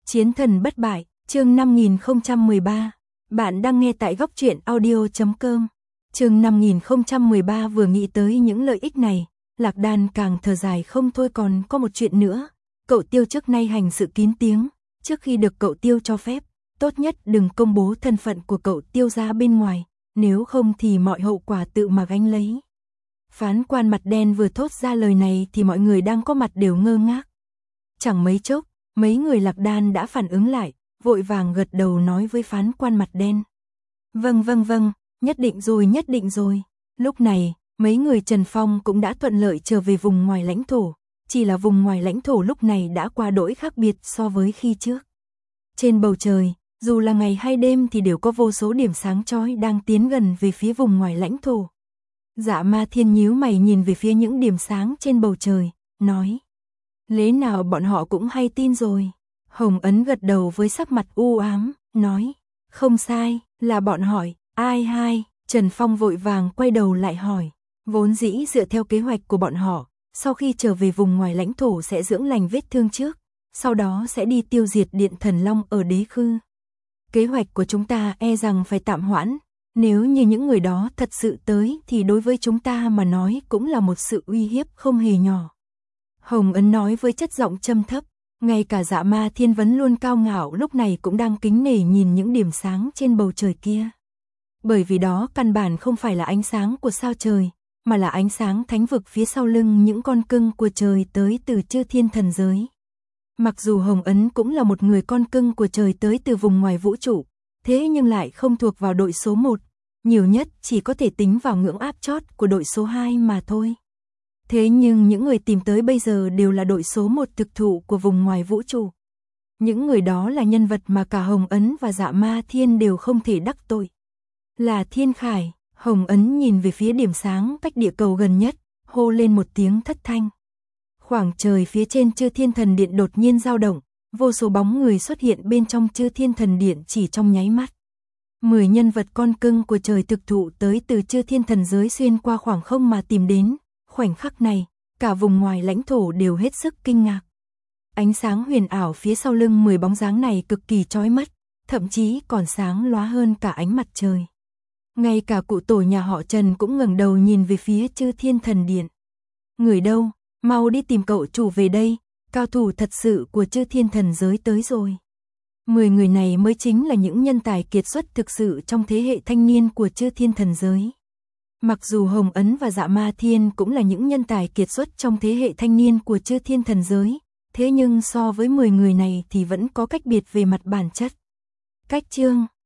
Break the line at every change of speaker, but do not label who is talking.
Chiến thần bất bại, chương 5013. Bạn đang nghe tại góc truyện audio.com. Chương 5013 vừa nghĩ tới những lợi ích này, Lạc Đan càng thở dài không thôi. Còn có một chuyện nữa, cậu Tiêu trước nay hành sự kín tiếng, trước khi được cậu Tiêu cho phép, tốt nhất đừng công bố thân phận của cậu Tiêu ra bên ngoài, nếu không thì mọi hậu quả tự mà gánh lấy. Phán quan mặt đen vừa thốt ra lời này thì mọi người đang có mặt đều ngơ ngác. Chẳng mấy chốc, mấy người Lạc Đan đã phản ứng lại, vội vàng gật đầu nói với phán quan mặt đen. Vâng, nhất định rồi. Lúc này, mấy người Trần Phong cũng đã thuận lợi trở về vùng ngoài lãnh thổ, chỉ là vùng ngoài lãnh thổ lúc này đã quá đỗi khác biệt so với khi trước. Trên bầu trời, dù là ngày hay đêm thì đều có vô số điểm sáng chói đang tiến gần về phía vùng ngoài lãnh thổ. Dạ Ma Thiên nhíu mày nhìn về phía những điểm sáng trên bầu trời, nói. Lẽ nào bọn họ cũng hay tin rồi? Hồng Ấn gật đầu với sắc mặt u ám, nói. Không sai, là bọn hỏi, ai hai? Trần Phong vội vàng quay đầu lại hỏi. Vốn dĩ dựa theo kế hoạch của bọn họ, sau khi trở về vùng ngoài lãnh thổ sẽ dưỡng lành vết thương trước, sau đó sẽ đi tiêu diệt Điện Thần Long ở Đế Khư. Kế hoạch của chúng ta e rằng phải tạm hoãn, nếu như những người đó thật sự tới thì đối với chúng ta mà nói cũng là một sự uy hiếp không hề nhỏ. Hồng Ấn nói với chất giọng trầm thấp, ngay cả Dạ Ma Thiên vấn luôn cao ngạo lúc này cũng đang kính nể nhìn những điểm sáng trên bầu trời kia. Bởi vì đó căn bản không phải là ánh sáng của sao trời, mà là ánh sáng thánh vực phía sau lưng những con cưng của trời tới từ chư thiên thần giới. Mặc dù Hồng Ấn cũng là một người con cưng của trời tới từ vùng ngoài vũ trụ, thế nhưng lại không thuộc vào đội số 1, nhiều nhất chỉ có thể tính vào ngưỡng áp chót của đội số 2 mà thôi. Thế nhưng những người tìm tới bây giờ đều là đội số 1 thực thụ của vùng ngoài vũ trụ. Những người đó là nhân vật mà cả Hồng Ấn và Dạ Ma Thiên đều không thể đắc tội. Là Thiên Khải, Hồng Ấn nhìn về phía điểm sáng cách địa cầu gần nhất, hô lên một tiếng thất thanh. Khoảng trời phía trên Chư Thiên Thần Điện đột nhiên dao động, vô số bóng người xuất hiện bên trong Chư Thiên Thần Điện chỉ trong nháy mắt. 10 nhân vật con cưng của trời thực thụ tới từ Chư Thiên Thần giới xuyên qua khoảng không mà tìm đến. Khoảnh khắc này, cả vùng ngoài lãnh thổ đều hết sức kinh ngạc. Ánh sáng huyền ảo phía sau lưng 10 bóng dáng này cực kỳ chói mắt, thậm chí còn sáng lóa hơn cả ánh mặt trời. Ngay cả cụ tổ nhà họ Trần cũng ngẩng đầu nhìn về phía Chư Thiên Thần Điện. Người đâu, mau đi tìm cậu chủ về đây, cao thủ thật sự của Chư Thiên Thần giới tới rồi. 10 người này mới chính là những nhân tài kiệt xuất thực sự trong thế hệ thanh niên của Chư Thiên Thần giới. Mặc dù Hồng Ấn và Dạ Ma Thiên cũng là những nhân tài kiệt xuất trong thế hệ thanh niên của Chư Thiên Thần giới, thế nhưng so với 10 người này thì vẫn có cách biệt về mặt bản chất. Cách chương